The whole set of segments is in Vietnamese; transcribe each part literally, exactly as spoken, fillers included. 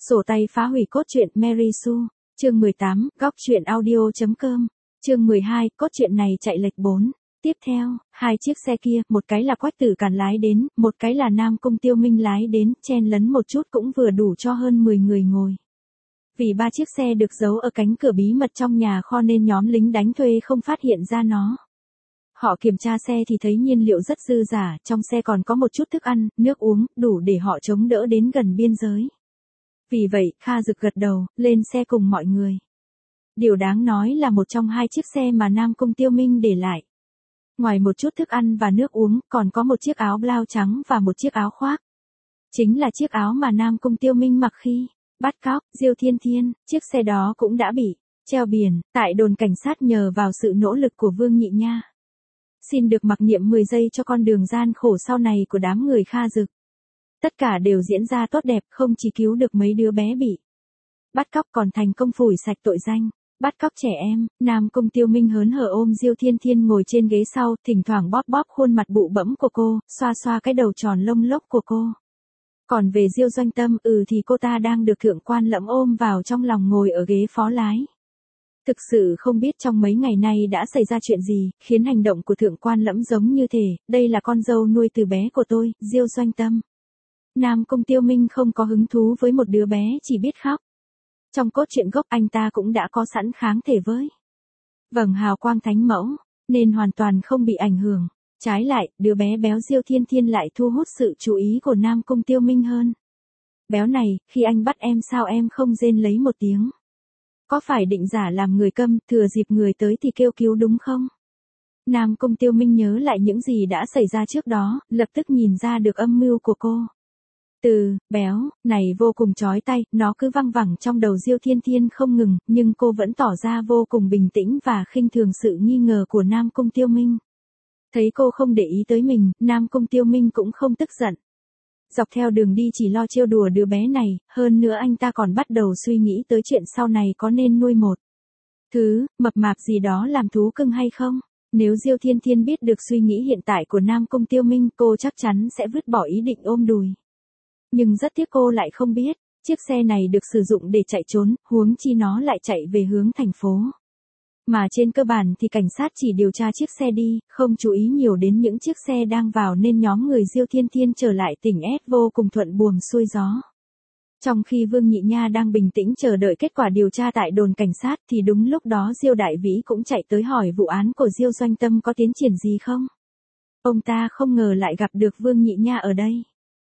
Sổ tay phá hủy cốt truyện Mary Sue, chương mười tám, góc truyện audio.com, chương mười hai, cốt truyện này chạy lệch bốn. Tiếp theo, hai chiếc xe kia, một cái là Quách Tử Càn lái đến, một cái là Nam Cung Tiêu Minh lái đến, chen lấn một chút cũng vừa đủ cho hơn mười người ngồi. Vì ba chiếc xe được giấu ở cánh cửa bí mật trong nhà kho nên nhóm lính đánh thuê không phát hiện ra nó. Họ kiểm tra xe thì thấy nhiên liệu rất dư dả, trong xe còn có một chút thức ăn, nước uống, đủ để họ chống đỡ đến gần biên giới. Vì vậy, Kha Dực gật đầu, lên xe cùng mọi người. Điều đáng nói là một trong hai chiếc xe mà Nam Cung Tiêu Minh để lại. Ngoài một chút thức ăn và nước uống, còn có một chiếc áo blau trắng và một chiếc áo khoác. Chính là chiếc áo mà Nam Cung Tiêu Minh mặc khi bắt cóc Diêu Thiên Thiên, chiếc xe đó cũng đã bị treo biển tại đồn cảnh sát nhờ vào sự nỗ lực của Vương Nhị Nha. Xin được mặc niệm mười giây cho con đường gian khổ sau này của đám người Kha Dực. Tất cả đều diễn ra tốt đẹp, không chỉ cứu được mấy đứa bé bị bắt cóc còn thành công phủi sạch tội danh. Bắt cóc trẻ em, Nam Cung Tiêu Minh hớn hở ôm Diêu Thiên Thiên ngồi trên ghế sau, thỉnh thoảng bóp bóp khuôn mặt bụ bẫm của cô, xoa xoa cái đầu tròn lông lốc của cô. Còn về Diêu Doanh Tâm, ừ thì cô ta đang được thượng quan Lẫm ôm vào trong lòng ngồi ở ghế phó lái. Thực sự không biết trong mấy ngày nay đã xảy ra chuyện gì, khiến hành động của thượng quan Lẫm giống như thể, đây là con dâu nuôi từ bé của tôi, Diêu Doanh Tâm. Nam Cung Tiêu Minh không có hứng thú với một đứa bé chỉ biết khóc. Trong cốt truyện gốc anh ta cũng đã có sẵn kháng thể với vầng hào quang thánh mẫu, nên hoàn toàn không bị ảnh hưởng. Trái lại, đứa bé béo Diêu Thiên Thiên lại thu hút sự chú ý của Nam Cung Tiêu Minh hơn. Béo này, khi anh bắt em sao em không rên lấy một tiếng? Có phải định giả làm người câm, thừa dịp người tới thì kêu cứu đúng không? Nam Cung Tiêu Minh nhớ lại những gì đã xảy ra trước đó, lập tức nhìn ra được âm mưu của cô. Từ béo này vô cùng chói tai, nó cứ văng vẳng trong đầu Diêu Thiên Thiên không ngừng, nhưng cô vẫn tỏ ra vô cùng bình tĩnh và khinh thường sự nghi ngờ của Nam Cung Tiêu Minh. Thấy cô không để ý tới mình, Nam Cung Tiêu Minh cũng không tức giận. Dọc theo đường đi chỉ lo trêu đùa đứa bé này, hơn nữa anh ta còn bắt đầu suy nghĩ tới chuyện sau này có nên nuôi một thứ mập mạp gì đó làm thú cưng hay không. Nếu Diêu Thiên Thiên biết được suy nghĩ hiện tại của Nam Cung Tiêu Minh, cô chắc chắn sẽ vứt bỏ ý định ôm đùi. Nhưng rất tiếc cô lại không biết, chiếc xe này được sử dụng để chạy trốn, huống chi nó lại chạy về hướng thành phố. Mà trên cơ bản thì cảnh sát chỉ điều tra chiếc xe đi, không chú ý nhiều đến những chiếc xe đang vào nên nhóm người Diêu Thiên Thiên trở lại tỉnh S vô cùng thuận buồm xuôi gió. Trong khi Vương Nhị Nha đang bình tĩnh chờ đợi kết quả điều tra tại đồn cảnh sát thì đúng lúc đó Diêu Đại Vĩ cũng chạy tới hỏi vụ án của Diêu Doanh Tâm có tiến triển gì không. Ông ta không ngờ lại gặp được Vương Nhị Nha ở đây.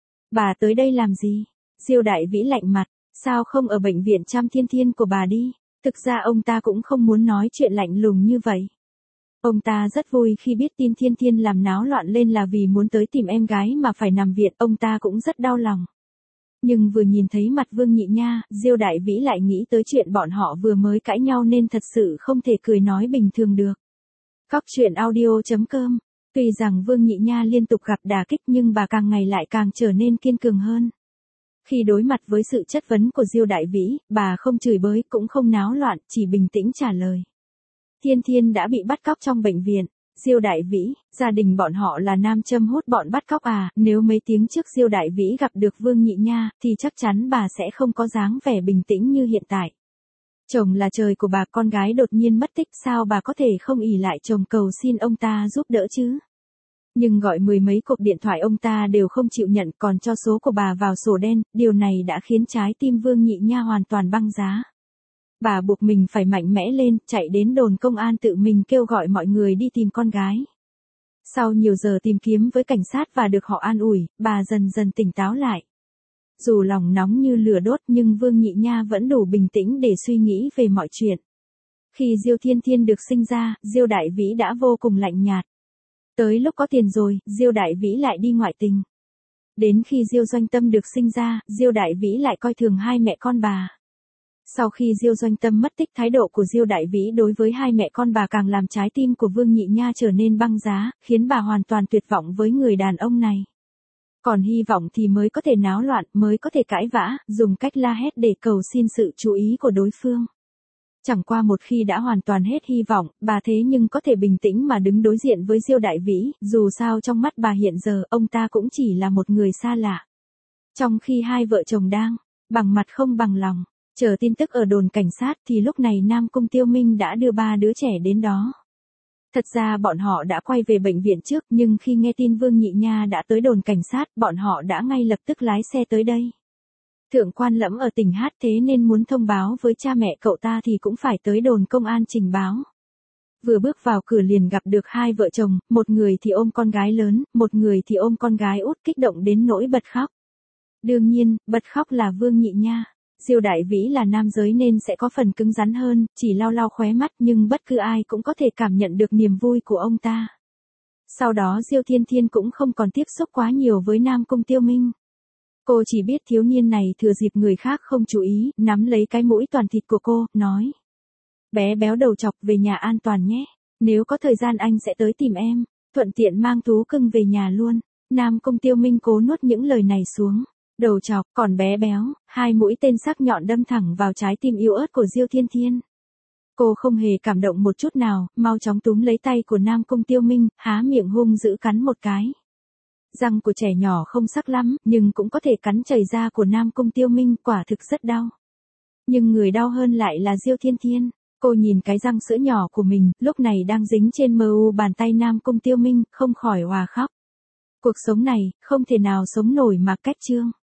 Bà tới đây làm gì? Diêu Đại Vĩ lạnh mặt, sao không ở bệnh viện chăm Thiên Thiên của bà đi? Thực ra ông ta cũng không muốn nói chuyện lạnh lùng như vậy. Ông ta rất vui khi biết tin Thiên Thiên làm náo loạn lên là vì muốn tới tìm em gái mà phải nằm viện, ông ta cũng rất đau lòng. Nhưng vừa nhìn thấy mặt Vương Nhị Nha, Diêu Đại Vĩ lại nghĩ tới chuyện bọn họ vừa mới cãi nhau nên thật sự không thể cười nói bình thường được. Góc truyện audio.com. Tuy rằng Vương Nhị Nha liên tục gặp đả kích nhưng bà càng ngày lại càng trở nên kiên cường hơn. Khi đối mặt với sự chất vấn của Diêu Đại Vĩ, bà không chửi bới cũng không náo loạn, chỉ bình tĩnh trả lời. Thiên Thiên đã bị bắt cóc trong bệnh viện. Diêu Đại Vĩ, gia đình bọn họ là nam châm hút bọn bắt cóc à, nếu mấy tiếng trước Diêu Đại Vĩ gặp được Vương Nhị Nha, thì chắc chắn bà sẽ không có dáng vẻ bình tĩnh như hiện tại. Chồng là trời của bà, con gái đột nhiên mất tích, sao bà có thể không ỷ lại chồng cầu xin ông ta giúp đỡ chứ? Nhưng gọi mười mấy cuộc điện thoại ông ta đều không chịu nhận, còn cho số của bà vào sổ đen, điều này đã khiến trái tim Vương Nhị Nha hoàn toàn băng giá. Bà buộc mình phải mạnh mẽ lên, chạy đến đồn công an tự mình kêu gọi mọi người đi tìm con gái. Sau nhiều giờ tìm kiếm với cảnh sát và được họ an ủi, bà dần dần tỉnh táo lại. Dù lòng nóng như lửa đốt nhưng Vương Nhị Nha vẫn đủ bình tĩnh để suy nghĩ về mọi chuyện. Khi Diêu Thiên Thiên được sinh ra, Diêu Đại Vĩ đã vô cùng lạnh nhạt. Tới lúc có tiền rồi, Diêu Đại Vĩ lại đi ngoại tình. Đến khi Diêu Doanh Tâm được sinh ra, Diêu Đại Vĩ lại coi thường hai mẹ con bà. Sau khi Diêu Doanh Tâm mất tích, thái độ của Diêu Đại Vĩ đối với hai mẹ con bà càng làm trái tim của Vương Nhị Nha trở nên băng giá, khiến bà hoàn toàn tuyệt vọng với người đàn ông này. Còn hy vọng thì mới có thể náo loạn, mới có thể cãi vã, dùng cách la hét để cầu xin sự chú ý của đối phương. Chẳng qua một khi đã hoàn toàn hết hy vọng, bà thế nhưng có thể bình tĩnh mà đứng đối diện với Diêu Đại Vĩ, dù sao trong mắt bà hiện giờ, ông ta cũng chỉ là một người xa lạ. Trong khi hai vợ chồng đang Bằng mặt không bằng lòng, chờ tin tức ở đồn cảnh sát thì lúc này Nam Cung Tiêu Minh đã đưa ba đứa trẻ đến đó. Thật ra bọn họ đã quay về bệnh viện trước, nhưng khi nghe tin Vương Nhị Nha đã tới đồn cảnh sát, bọn họ đã ngay lập tức lái xe tới đây. Thượng quan Lẫm ở tỉnh Hát thế nên muốn thông báo với cha mẹ cậu ta thì cũng phải tới đồn công an trình báo. Vừa bước vào cửa liền gặp được hai vợ chồng, một người thì ôm con gái lớn, một người thì ôm con gái út, kích động đến nỗi bật khóc. Đương nhiên, bật khóc là Vương Nhị Nha. Diêu Đại Vĩ là nam giới nên sẽ có phần cứng rắn hơn, chỉ lau lau khóe mắt nhưng bất cứ ai cũng có thể cảm nhận được niềm vui của ông ta. Sau đó Diêu Thiên Thiên cũng không còn tiếp xúc quá nhiều với Nam Cung Tiêu Minh. Cô chỉ biết thiếu niên này thừa dịp người khác không chú ý, nắm lấy cái mũi toàn thịt của cô, nói. Bé béo đầu chọc về nhà an toàn nhé, nếu có thời gian anh sẽ tới tìm em, thuận tiện mang thú cưng về nhà luôn. Nam Cung Tiêu Minh cố nuốt những lời này xuống. Đầu chọc, còn bé béo, hai mũi tên sắc nhọn đâm thẳng vào trái tim yếu ớt của Diêu Thiên Thiên. Cô không hề cảm động một chút nào, mau chóng túm lấy tay của Nam Cung Tiêu Minh, há miệng hung dữ cắn một cái. Răng của trẻ nhỏ không sắc lắm, nhưng cũng có thể cắn chảy da của Nam Cung Tiêu Minh, quả thực rất đau. Nhưng người đau hơn lại là Diêu Thiên Thiên. Cô nhìn cái răng sữa nhỏ của mình, lúc này đang dính trên mờ u bàn tay Nam Cung Tiêu Minh, không khỏi òa khóc. Cuộc sống này, không thể nào sống nổi mà cách trương.